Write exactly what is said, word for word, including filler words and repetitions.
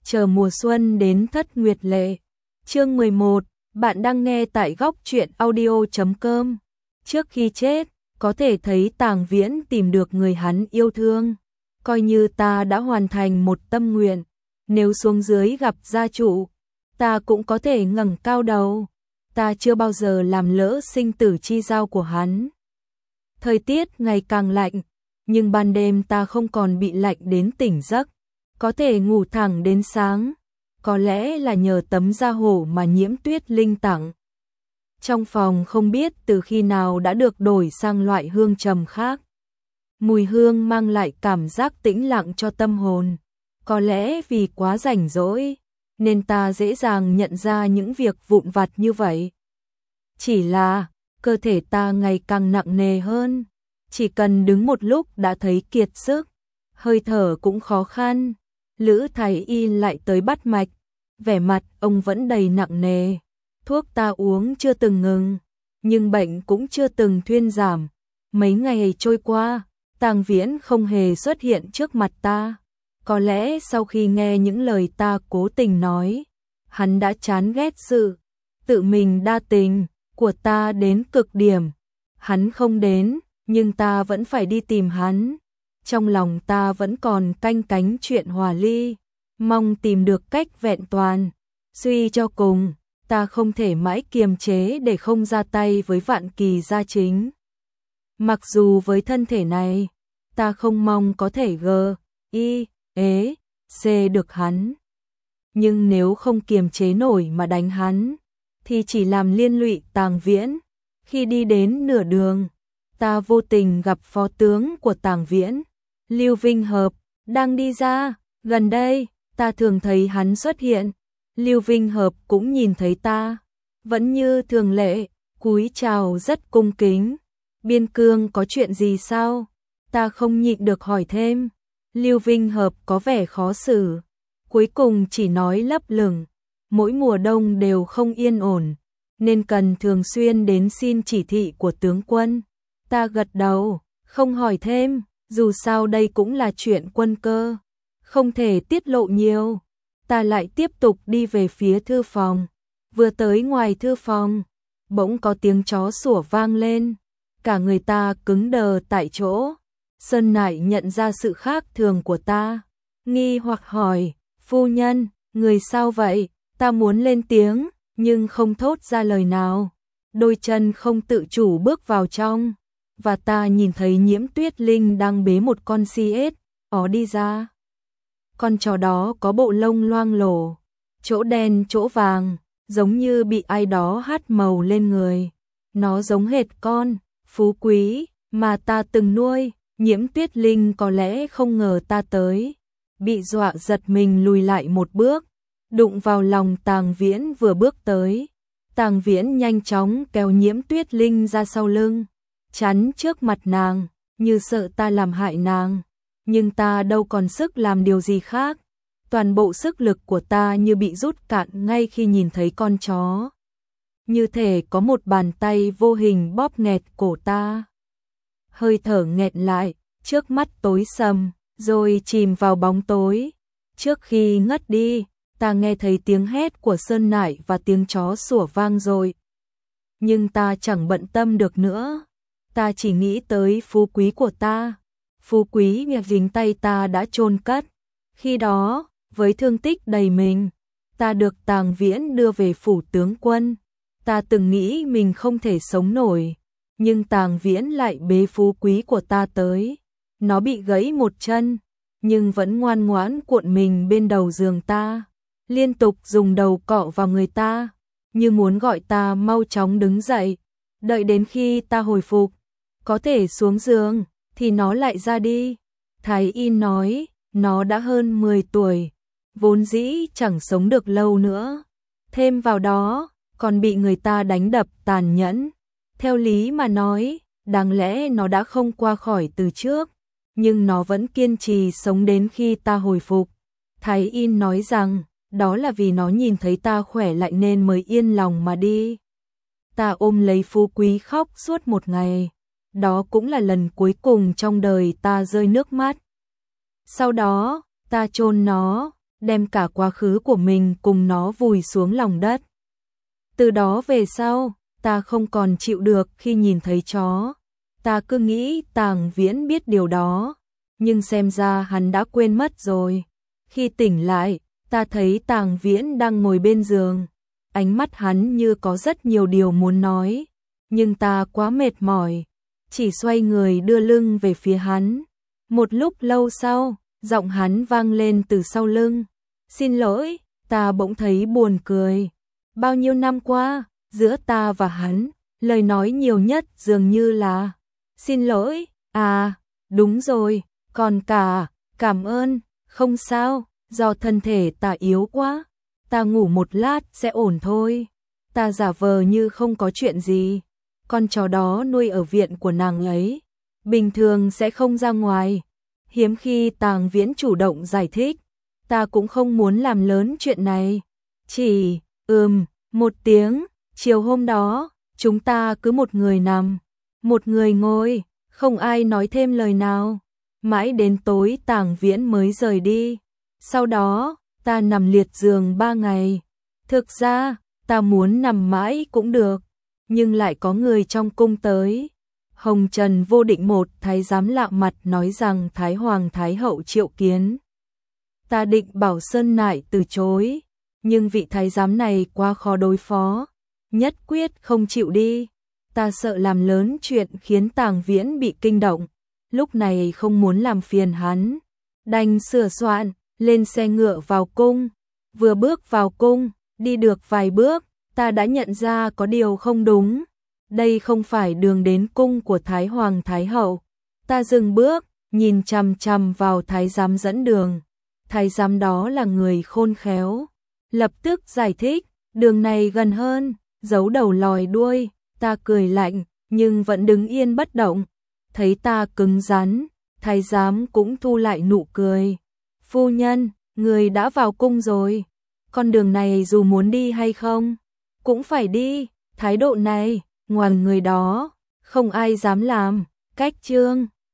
chờ mùa xuân đến thất nguyệt lệ. Chương mười một, bạn đang nghe tại góc truyện audio chấm com. Trước khi chết, có thể thấy Tàng Viễn tìm được người hắn yêu thương. Coi như ta đã hoàn thành một tâm nguyện. Nếu xuống dưới gặp gia chủ, ta cũng có thể ngẩng cao đầu. Ta chưa bao giờ làm lỡ sinh tử chi giao của hắn. Thời tiết ngày càng lạnh, nhưng ban đêm ta không còn bị lạnh đến tỉnh giấc, có thể ngủ thẳng đến sáng. Có lẽ là nhờ tấm da hổ mà Nhiễm Tuyết Linh tặng. Trong phòng không biết từ khi nào đã được đổi sang loại hương trầm khác. Mùi hương mang lại cảm giác tĩnh lặng cho tâm hồn. Có lẽ vì quá rảnh rỗi, nên ta dễ dàng nhận ra những việc vụn vặt như vậy. Chỉ là, cơ thể ta ngày càng nặng nề hơn. Chỉ cần đứng một lúc đã thấy kiệt sức, hơi thở cũng khó khăn. Lữ Thái Y lại tới bắt mạch, vẻ mặt ông vẫn đầy nặng nề. Thuốc ta uống chưa từng ngừng, nhưng bệnh cũng chưa từng thuyên giảm. Mấy ngày trôi qua, Tàng Viễn không hề xuất hiện trước mặt ta. Có lẽ sau khi nghe những lời ta cố tình nói, hắn đã chán ghét sự tự mình đa tình của ta đến cực điểm. Hắn không đến, nhưng ta vẫn phải đi tìm hắn. Trong lòng ta vẫn còn canh cánh chuyện hòa ly, mong tìm được cách vẹn toàn. Suy cho cùng, ta không thể mãi kiềm chế để không ra tay với Vạn Kỳ gia chính. Mặc dù với thân thể này, ta không mong có thể gờ, y, ế, xê được hắn. Nhưng nếu không kiềm chế nổi mà đánh hắn, thì chỉ làm liên lụy Tàng Viễn. Khi đi đến nửa đường, ta vô tình gặp phó tướng của Tàng Viễn, Lưu Vinh Hợp, đang đi ra. Gần đây, ta thường thấy hắn xuất hiện. Lưu Vinh Hợp cũng nhìn thấy ta, vẫn như thường lệ, cúi chào rất cung kính. Biên Cương có chuyện gì sao? Ta không nhịn được hỏi thêm. Lưu Vinh Hợp có vẻ khó xử, cuối cùng chỉ nói lấp lửng. Mỗi mùa đông đều không yên ổn, nên cần thường xuyên đến xin chỉ thị của tướng quân. Ta gật đầu, không hỏi thêm, dù sao đây cũng là chuyện quân cơ, không thể tiết lộ nhiều. Ta lại tiếp tục đi về phía thư phòng. Vừa tới ngoài thư phòng, bỗng có tiếng chó sủa vang lên. Cả người ta cứng đờ tại chỗ. Sơn Nại nhận ra sự khác thường của ta, nghi hoặc hỏi, phu nhân, người sao vậy? Ta muốn lên tiếng, nhưng không thốt ra lời nào. Đôi chân không tự chủ bước vào trong, và ta nhìn thấy Nhiễm Tuyết Linh đang bế một con si ếch ó đi ra. Con chó đó có bộ lông loang lổ, chỗ đen chỗ vàng, giống như bị ai đó hắt màu lên người. Nó giống hệt con Phú Quý mà ta từng nuôi. Nhiễm Tuyết Linh có lẽ không ngờ ta tới, bị dọa giật mình lùi lại một bước, đụng vào lòng Tàng Viễn vừa bước tới. Tàng Viễn nhanh chóng kéo Nhiễm Tuyết Linh ra sau lưng, chắn trước mặt nàng, như sợ ta làm hại nàng. Nhưng ta đâu còn sức làm điều gì khác. Toàn bộ sức lực của ta như bị rút cạn ngay khi nhìn thấy con chó. Như thể có một bàn tay vô hình bóp nghẹt cổ ta. Hơi thở nghẹn lại, trước mắt tối sầm, rồi chìm vào bóng tối. Trước khi ngất đi, ta nghe thấy tiếng hét của Sơn Nại và tiếng chó sủa vang rồi. Nhưng ta chẳng bận tâm được nữa. Ta chỉ nghĩ tới phú quý của ta. Phú quý nghe dính tay ta đã chôn cất. Khi đó, với thương tích đầy mình, ta được Tàng Viễn đưa về phủ tướng quân. Ta từng nghĩ mình không thể sống nổi, nhưng Tàng Viễn lại bế phú quý của ta tới. Nó bị gãy một chân, nhưng vẫn ngoan ngoãn cuộn mình bên đầu giường ta, liên tục dùng đầu cọ vào người ta, như muốn gọi ta mau chóng đứng dậy. Đợi đến khi ta hồi phục, có thể xuống giường, thì nó lại ra đi. Thái Y nói, nó đã hơn mười tuổi, vốn dĩ chẳng sống được lâu nữa. Thêm vào đó, còn bị người ta đánh đập tàn nhẫn. Theo lý mà nói, đáng lẽ nó đã không qua khỏi từ trước, nhưng nó vẫn kiên trì sống đến khi ta hồi phục. Thái Y nói rằng, đó là vì nó nhìn thấy ta khỏe lại nên mới yên lòng mà đi. Ta ôm lấy phú quý khóc suốt một ngày. Đó cũng là lần cuối cùng trong đời ta rơi nước mắt. Sau đó, ta chôn nó, đem cả quá khứ của mình cùng nó vùi xuống lòng đất. Từ đó về sau, ta không còn chịu được khi nhìn thấy chó. Ta cứ nghĩ Tàng Viễn biết điều đó, nhưng xem ra hắn đã quên mất rồi. Khi tỉnh lại, ta thấy Tàng Viễn đang ngồi bên giường. Ánh mắt hắn như có rất nhiều điều muốn nói, nhưng ta quá mệt mỏi, chỉ xoay người đưa lưng về phía hắn. Một lúc lâu sau, giọng hắn vang lên từ sau lưng. Xin lỗi, ta bỗng thấy buồn cười. Bao nhiêu năm qua, giữa ta và hắn, lời nói nhiều nhất dường như là xin lỗi, à, đúng rồi, còn cả, cảm ơn, không sao, do thân thể ta yếu quá, ta ngủ một lát sẽ ổn thôi. Ta giả vờ như không có chuyện gì, con chó đó nuôi ở viện của nàng ấy, bình thường sẽ không ra ngoài. Hiếm khi Tàng Viễn chủ động giải thích, ta cũng không muốn làm lớn chuyện này. Chỉ, ừm, một tiếng, chiều hôm đó, chúng ta cứ một người nằm, một người ngồi, không ai nói thêm lời nào. Mãi đến tối Tàng Viễn mới rời đi. Sau đó, ta nằm liệt giường ba ngày. Thực ra, ta muốn nằm mãi cũng được, nhưng lại có người trong cung tới. Hồng Trần Vô Định một thái giám lạ mặt nói rằng Thái Hoàng Thái Hậu triệu kiến. Ta định bảo Sơn Nại từ chối, nhưng vị thái giám này quá khó đối phó, nhất quyết không chịu đi. Ta sợ làm lớn chuyện khiến Tàng Viễn bị kinh động, lúc này không muốn làm phiền hắn, đành sửa soạn, lên xe ngựa vào cung. Vừa bước vào cung, đi được vài bước, ta đã nhận ra có điều không đúng. Đây không phải đường đến cung của Thái Hoàng Thái Hậu. Ta dừng bước, nhìn chằm chằm vào thái giám dẫn đường. Thái giám đó là người khôn khéo, lập tức giải thích, đường này gần hơn, giấu đầu lòi đuôi. Ta cười lạnh, nhưng vẫn đứng yên bất động. Thấy ta cứng rắn, thái giám cũng thu lại nụ cười. Phu nhân, người đã vào cung rồi, con đường này dù muốn đi hay không, cũng phải đi. Thái độ này, ngoằn người đó, không ai dám làm. Cách chương